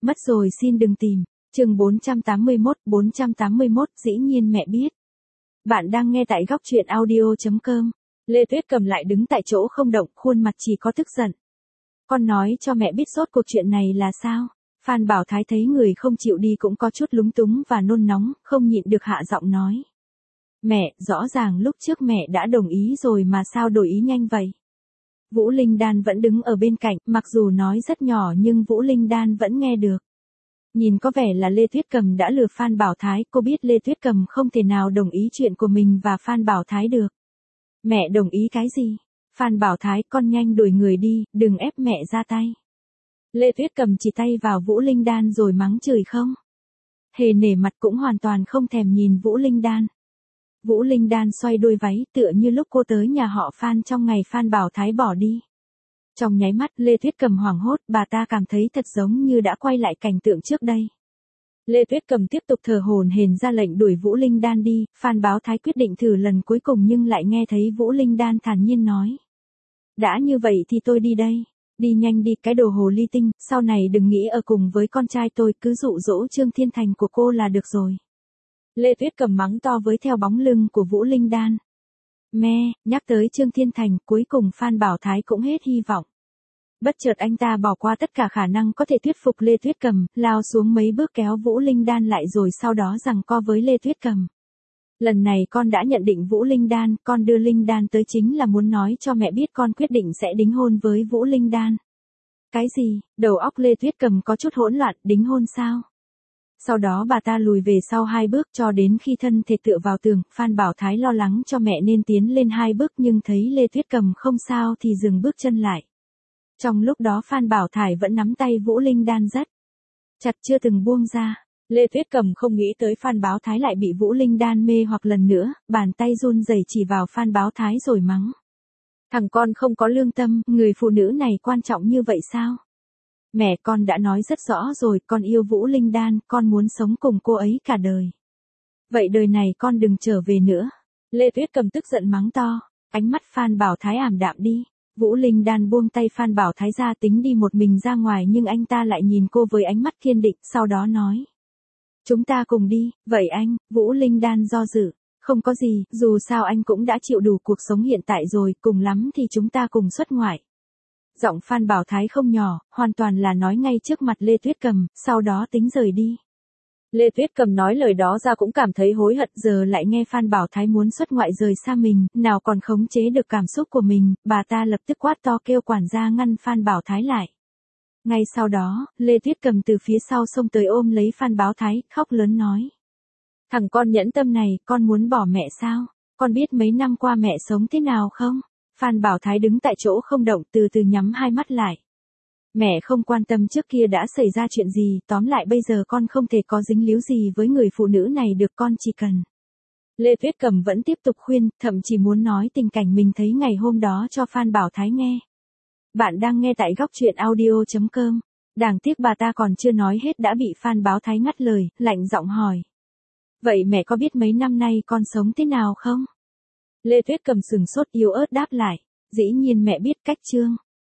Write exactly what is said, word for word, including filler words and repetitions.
Mất rồi xin đừng tìm. Chương bốn trăm tám mươi mốt, bốn trăm tám mươi mốt, dĩ nhiên mẹ biết. Bạn đang nghe tại góc truyện audio chấm com. Lê Tuyết Cầm lại đứng tại chỗ không động, khuôn mặt chỉ có tức giận. Con nói cho mẹ biết rốt cuộc chuyện này là sao? Phan Bảo Thái thấy người không chịu đi cũng có chút lúng túng và nôn nóng, không nhịn được hạ giọng nói. Mẹ, rõ ràng lúc trước mẹ đã đồng ý rồi mà sao đổi ý nhanh vậy? Vũ Linh Đan vẫn đứng ở bên cạnh, mặc dù nói rất nhỏ nhưng Vũ Linh Đan vẫn nghe được. Nhìn có vẻ là Lê Tuyết Cầm đã lừa Phan Bảo Thái, cô biết Lê Tuyết Cầm không thể nào đồng ý chuyện của mình và Phan Bảo Thái được. Mẹ đồng ý cái gì? Phan Bảo Thái, con nhanh đuổi người đi, đừng ép mẹ ra tay. Lê Tuyết Cầm chỉ tay vào Vũ Linh Đan rồi mắng chửi không. Hề nể mặt cũng hoàn toàn không thèm nhìn Vũ Linh Đan. Vũ Linh Đan xoay đuôi váy tựa như lúc cô tới nhà họ Phan trong ngày Phan Bảo Thái bỏ đi. Trong nháy mắt Lê Tuyết Cầm hoảng hốt, bà ta cảm thấy thật giống như đã quay lại cảnh tượng trước đây. Lê Tuyết Cầm tiếp tục thở hổn hển ra lệnh đuổi Vũ Linh Đan đi, Phan Bảo Thái quyết định thử lần cuối cùng nhưng lại nghe thấy Vũ Linh Đan thản nhiên nói. Đã như vậy thì tôi đi đây. Đi nhanh đi cái đồ hồ ly tinh, sau này đừng nghĩ ở cùng với con trai tôi, cứ dụ dỗ Trương Thiên Thành của cô là được rồi. Lê Tuyết Cầm mắng to với theo bóng lưng của Vũ Linh Đan. Mẹ, nhắc tới Trương Thiên Thành, cuối cùng Phan Bảo Thái cũng hết hy vọng. Bất chợt anh ta bỏ qua tất cả khả năng có thể thuyết phục Lê Tuyết Cầm, lao xuống mấy bước kéo Vũ Linh Đan lại rồi sau đó giằng co với Lê Tuyết Cầm. Lần này con đã nhận định Vũ Linh Đan, con đưa Linh Đan tới chính là muốn nói cho mẹ biết con quyết định sẽ đính hôn với Vũ Linh Đan. Cái gì? Đầu óc Lê Tuyết Cầm có chút hỗn loạn, đính hôn sao? Sau đó bà ta lùi về sau hai bước cho đến khi thân thể tựa vào tường, Phan Bảo Thái lo lắng cho mẹ nên tiến lên hai bước nhưng thấy Lê Tuyết Cầm không sao thì dừng bước chân lại. Trong lúc đó Phan Bảo Thái vẫn nắm tay Vũ Linh Đan rất chặt chưa từng buông ra. Lê Tuyết Cầm không nghĩ tới Phan Bảo Thái lại bị Vũ Linh Đan mê hoặc lần nữa, bàn tay run rẩy chỉ vào Phan Bảo Thái rồi mắng. Thằng con không có lương tâm, người phụ nữ này quan trọng như vậy sao? Mẹ, con đã nói rất rõ rồi, con yêu Vũ Linh Đan, con muốn sống cùng cô ấy cả đời. Vậy đời này con đừng trở về nữa. Lê Tuyết Cầm tức giận mắng to, ánh mắt Phan Bảo Thái ảm đạm đi. Vũ Linh Đan buông tay Phan Bảo Thái ra tính đi một mình ra ngoài nhưng anh ta lại nhìn cô với ánh mắt kiên định, sau đó nói. Chúng ta cùng đi, vậy anh, Vũ Linh Đan do dự. Không có gì, dù sao anh cũng đã chịu đủ cuộc sống hiện tại rồi, cùng lắm thì chúng ta cùng xuất ngoại. Giọng Phan Bảo Thái không nhỏ, hoàn toàn là nói ngay trước mặt Lê Tuyết Cầm, sau đó tính rời đi. Lê Tuyết Cầm nói lời đó ra cũng cảm thấy hối hận, giờ lại nghe Phan Bảo Thái muốn xuất ngoại rời xa mình, nào còn khống chế được cảm xúc của mình, bà ta lập tức quát to kêu quản gia ngăn Phan Bảo Thái lại. Ngay sau đó, Lê Tuyết Cầm từ phía sau xông tới ôm lấy Phan Bảo Thái, khóc lớn nói. Thằng con nhẫn tâm này, con muốn bỏ mẹ sao? Con biết mấy năm qua mẹ sống thế nào không? Phan Bảo Thái đứng tại chỗ không động, từ từ nhắm hai mắt lại. Mẹ không quan tâm trước kia đã xảy ra chuyện gì, tóm lại bây giờ con không thể có dính líu gì với người phụ nữ này được, con chỉ cần. Lê Tuyết Cầm vẫn tiếp tục khuyên, thậm chí muốn nói tình cảnh mình thấy ngày hôm đó cho Phan Bảo Thái nghe. Bạn đang nghe tại góc truyện audio chấm com. Đáng tiếc bà ta còn chưa nói hết đã bị Phan Bảo Thái ngắt lời, lạnh giọng hỏi. Vậy mẹ có biết mấy năm nay con sống thế nào không? Lê Tuyết Cầm sừng sốt yếu ớt đáp lại. Dĩ nhiên mẹ biết, cách Trương